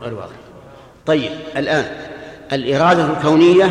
غير واضح. طيب الآن الإرادة الكونية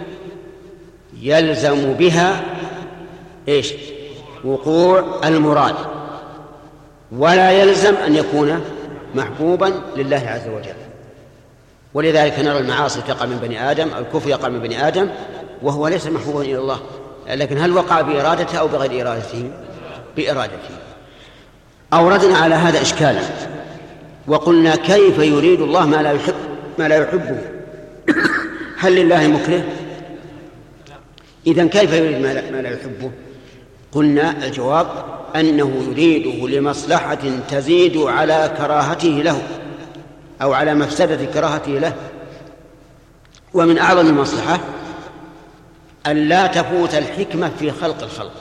يلزم بها إيش؟ وقوع المراد، ولا يلزم أن يكون محبوبا لله عز وجل. ولذلك نرى المعاصي تقع من بني آدم، الكفر يقع من بني آدم وهو ليس محبوبا إلى الله، لكن هل وقع بإرادته أو بغير إرادته؟ بإرادته. أوردنا على هذا إشكالا وقلنا كيف يريد الله ما لا يحبه؟ هل لله مكره؟ إذن كيف يريد ما لا يحبه؟ قلنا الجواب أنه يريده لمصلحة تزيد على كراهته له أو على مفسدة كراهته له. ومن أعظم المصلحة أن لا تفوت الحكمة في خلق الخلق.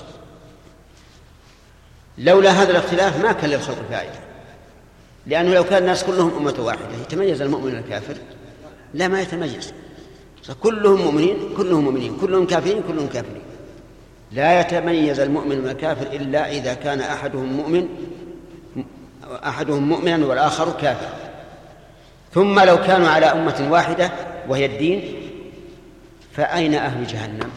لولا هذا الاختلاف ما كان للخلق فائدة، لأنه لو كان الناس كلهم أمة واحدة يتميز المؤمن والكافر؟ لا، ما يتميز. كلهم مؤمنين كلهم مؤمنين، كلهم كافرين كلهم كافرين. لا يتميز المؤمن والكافر إلا إذا كان أحدهم مؤمنا والآخر كافر. ثم لو كانوا على أمة واحدة وهي الدين فأين أهل جهنم؟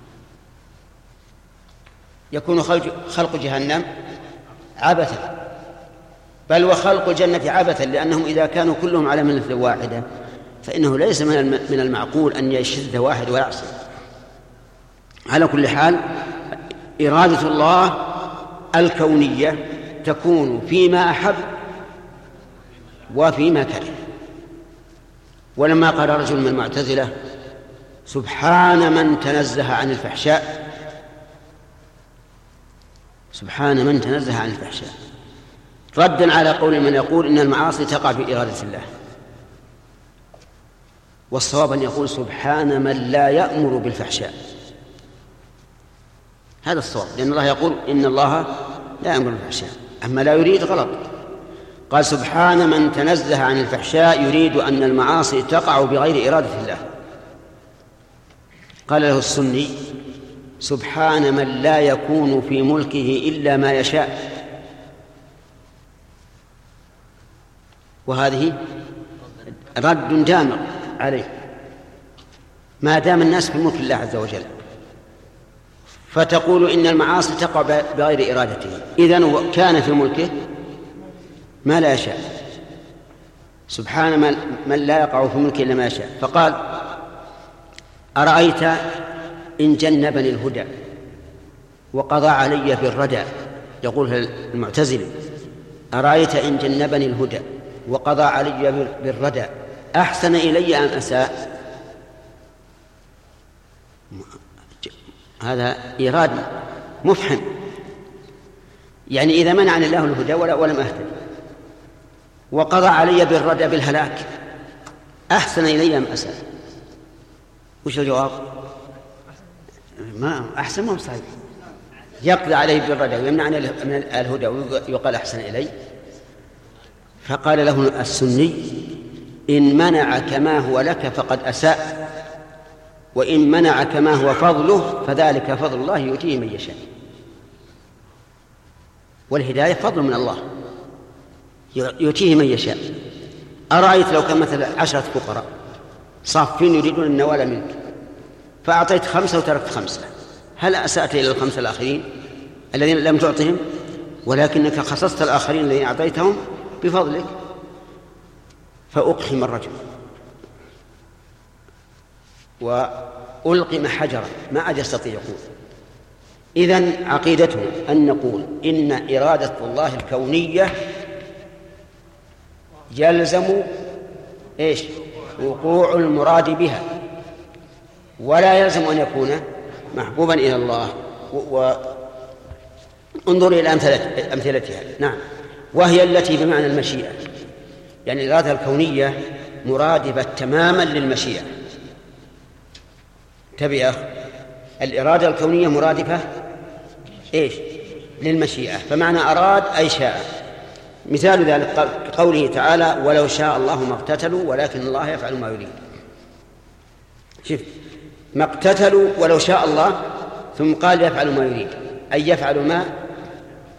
يكون خلق جهنم عبثا، بل وخلق الجنة عبثا، لأنهم إذا كانوا كلهم على ملة واحدة فإنه ليس من المعقول أن يشذ واحد ويعصي. على كل حال إرادة الله الكونية تكون فيما أحب وفيما كره. ولما قال رجل من المعتزلة سبحان من تنزه عن الفحشاء، سبحان من تنزه عن الفحشاء، ردا على قول من يقول إن المعاصي تقع بإرادة الله، والصواب أن يقول سبحان من لا يأمر بالفحشاء. هذا الصواب، لأن الله يقول إن الله لا يأمر بالفحشاء، أما لا يريد غلط. قال سبحان من تنزه عن الفحشاء يريد أن المعاصي تقع بغير إرادة الله. قال له السني سبحان من لا يكون في ملكه إلا ما يشاء. وهذه رد دامغ عليه ما دام الناس في ملك الله عز وجل، فتقول إن المعاصي تقع بغير إرادته، إذن كان في ملكه ما لا يشاء. سبحان من لا يقع في ملكه إلا ما يشاء. فقال أرأيت إن جنبني الهدى وقضى علي بالردى، يقول المعتزلي أرأيت إن جنبني الهدى وقضى علي بالردى أحسن إلي أم أساء؟ هذا إيراد مفحم، يعني إذا منعني الله الهدى ولم أهتدي وقضى علي بالردى بالهلاك أحسن إلي أم أساء؟ وش الجواب؟ ما أحسن، ما صحيح. يقضي عليه بالردى ويمنعني من الهدى ويقال أحسن إلي. فقال له السني إن منعك ما هو لك فقد أساء، وإن منعك ما هو فضله فذلك فضل الله يؤتيه من يشاء. والهداية فضل من الله يؤتيه من يشاء. أرأيت لو كان مثلا 10 فقراء صافين يريدون النوال منك فأعطيت 5 وتركت 5، هل أسأت إلى ال5 الآخرين الذين لم تعطهم؟ ولكنك خصصت الآخرين الذين أعطيتهم بفضلك. فأقحم الرجل وألقم حجرا ما عاد يستطيع يقول. إذن عقيدته أن نقول إن إرادة الله الكونية يلزم إيش؟ وقوع المراد بها، ولا يلزم أن يكون محبوبا إلى الله. انظر إلى أمثلتها. نعم، وهي التي بمعنى المشيئة، يعني الإرادة الكونية مرادفة تماما للمشيئة. تبي الإرادة الكونية مرادفة إيش؟ للمشيئة. فمعنى أراد أي شاء. مثال ذلك قوله تعالى ولو شاء الله ما اقتتلوا ولكن الله يفعل ما يريد. شوف، ما اقتتلوا ولو شاء الله، ثم قال يفعل ما يريد، أي يفعل ما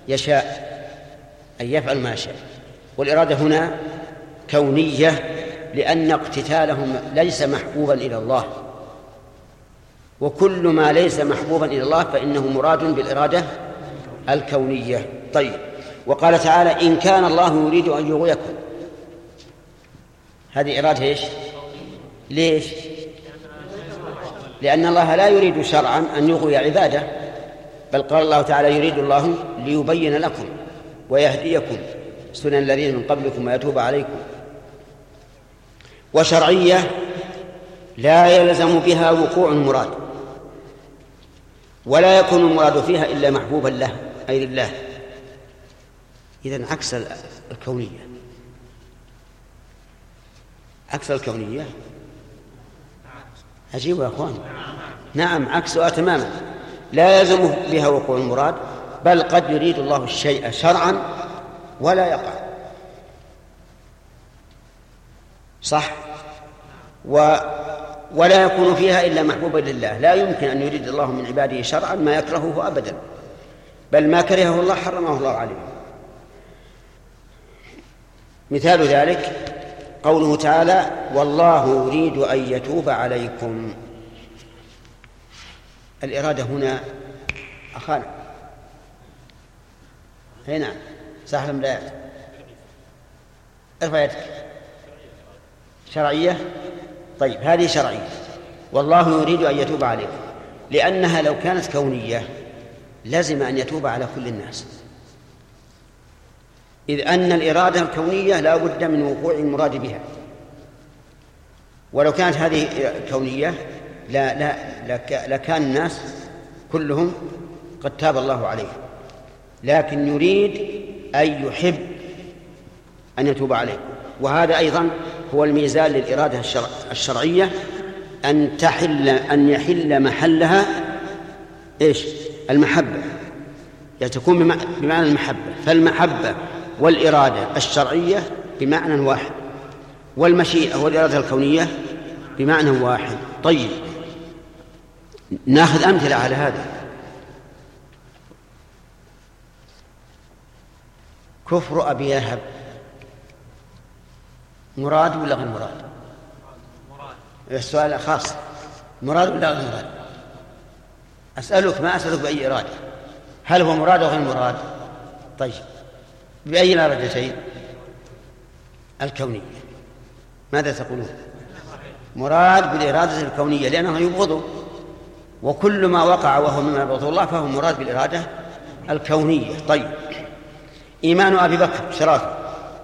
يشاء، أي يفعل ما يشاء. والإرادة هنا كونية لأن اقتتالهم ليس محبوبا إلى الله، وكل ما ليس محبوبا إلى الله فإنه مراد بالإرادة الكونية. طيب، وقال تعالى إن كان الله يريد أن يغويكم، هذه إرادة إيش؟ ليش؟ لأن الله لا يريد شرعا أن يغوي عباده، بل قال الله تعالى يريد الله ليبين لكم ويهديكم سنن الذين من قبلكم ويتوب عليكم. وشرعية لا يلزم بها وقوع المراد، ولا يكون المراد فيها إلا محبوبا له أي لله. إذن عكس الكونية، عكس الكونية. عجيب يا أخوان. نعم، عكسها تماما، لا يلزم بها وقوع المراد، بل قد يريد الله الشيء شرعا ولا يقع، صح؟ ولا يكون فيها إلا محبوبا لله. لا يمكن أن يريد الله من عباده شرعا ما يكرهه أبدا، بل ما كرهه الله حرمه الله عليه. مثال ذلك قوله تعالى والله يريد أن يتوب عليكم. الإرادة هنا أخانا هنا صح لم لا؟ ارفع يدك. شرعية. طيب، هذه شرعية، والله يريد أن يتوب عليكم، لأنها لو كانت كونية لازم أن يتوب على كل الناس، إذ أن الإرادة الكونية لا بد من وقوع المراد بها. ولو كانت هذه كونية لكان الناس كلهم قد تاب الله عليهم، لكن يريد أن يحب أن يتوب عليكم. وهذا أيضا هو الميزان للإرادة الشرعية، أن يحل محلها إيش؟ المحبة، يعني تكون بمعنى المحبة. فالمحبة والإرادة الشرعية بمعنى واحد، والمشيئة والإرادة الكونية بمعنى واحد. طيب، نأخذ أمثلة على هذا. كفر أبي لهب مراد ولا غير مراد؟ السؤال خاص، مراد ولا غير مراد؟ أسألك، ما أسألك بأي إرادة، هل هو مراد أو غير مراد؟ طيب، بأي الإرادتين؟ الكونية. ماذا تقولون؟ مراد بالإرادة الكونية، لأنه يبغضه، وكل ما وقع وهو مما يبغضه الله فهو مراد بالإرادة الكونية. طيب، إيمان أبي بكر شرافة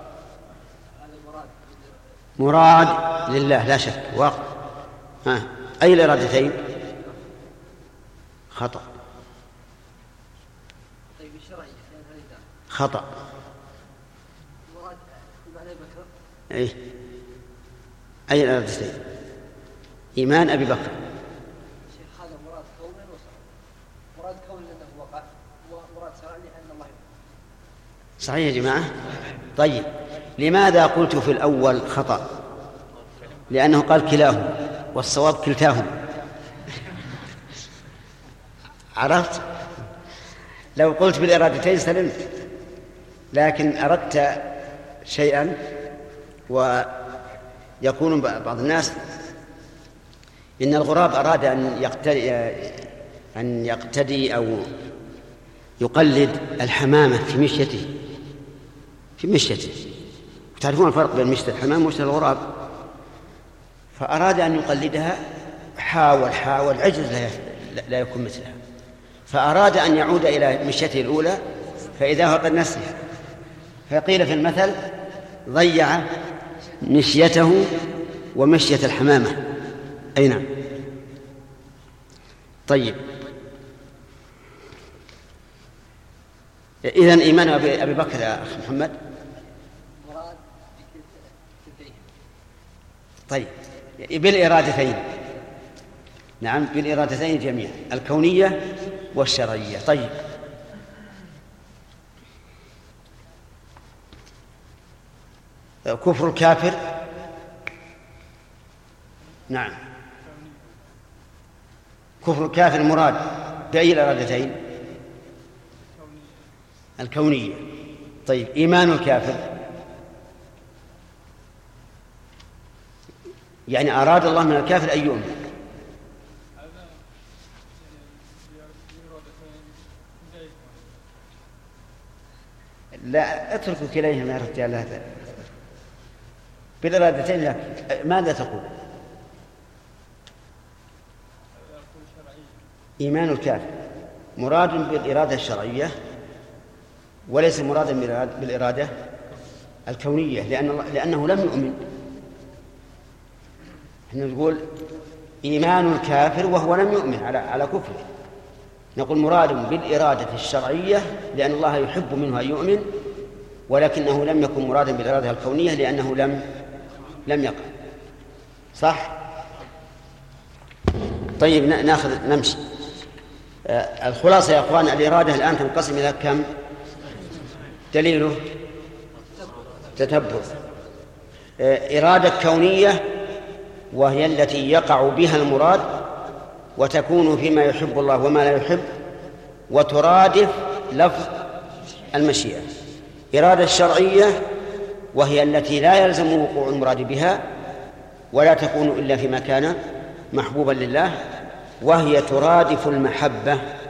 مراد لله لا شك، واقع. أي الإرادتين؟ خطأ. خطأ. أي الإرادتين؟ إيمان أبي بكر. هذا مراد كون وصرف. مراد كون لأنه وقع، ومراد شرع لأن الله يقع. صحيح يا جماعة. طيب، لماذا قلت في الأول خطأ؟ لأنه قال كلاهما، والصواب كلتاهما. عرفت؟ لو قلت بالإرادتين سلمت، لكن أردت شيئا، ويكون بعض الناس إن الغراب أراد أن يقتدي أو يقلد الحمامة في مشيته. تعرفون الفرق بين مشية الحمام ومشية الغراب؟ فأراد أن يقلدها، حاول عجز لا يكون مثلها، فأراد أن يعود إلى مشيته الأولى فإذا هو قد نسيها، فقيل في المثل ضيع مشيته ومشية الحمامة. أي نعم. طيب، إذن إيمان أبي بكر يا أخي محمد. طيب، بالإرادتين. نعم، بالإرادتين جميعا، الكونية والشرعية. طيب، كفر الكافر. نعم، كفر الكافر مراد بأي الإرادتين؟ الكونية. طيب، إيمان الكافر يعني أراد الله من الكافر أن يؤمن. لا اتركوا كليهما يا رجال هذا بالإرادتين. لك ماذا تقول؟ إيمان الكافر مراد بالإرادة الشرعية وليس مرادا بالإرادة الكونية، لأنه لم يؤمن. احنا نقول إيمان الكافر وهو لم يؤمن على كفره، نقول مراد بالإرادة الشرعية لأن الله يحب منه أن يؤمن، ولكنه لم يكن مرادا بالإرادة الكونية لأنه لم يقع. صح؟ طيب نمشي. الخلاصة يا أخوان، الإرادة الآن تنقسم إلى كم؟ دليله تتبع. إرادة كونية وهي التي يقع بها المراد وتكون فيما يحب الله وما لا يحب وترادف لفظ المشيئة. إرادة شرعية وهي التي لا يلزم وقوع المراد بها ولا تكون إلا فيما كان محبوبا لله، وهي ترادف المحبة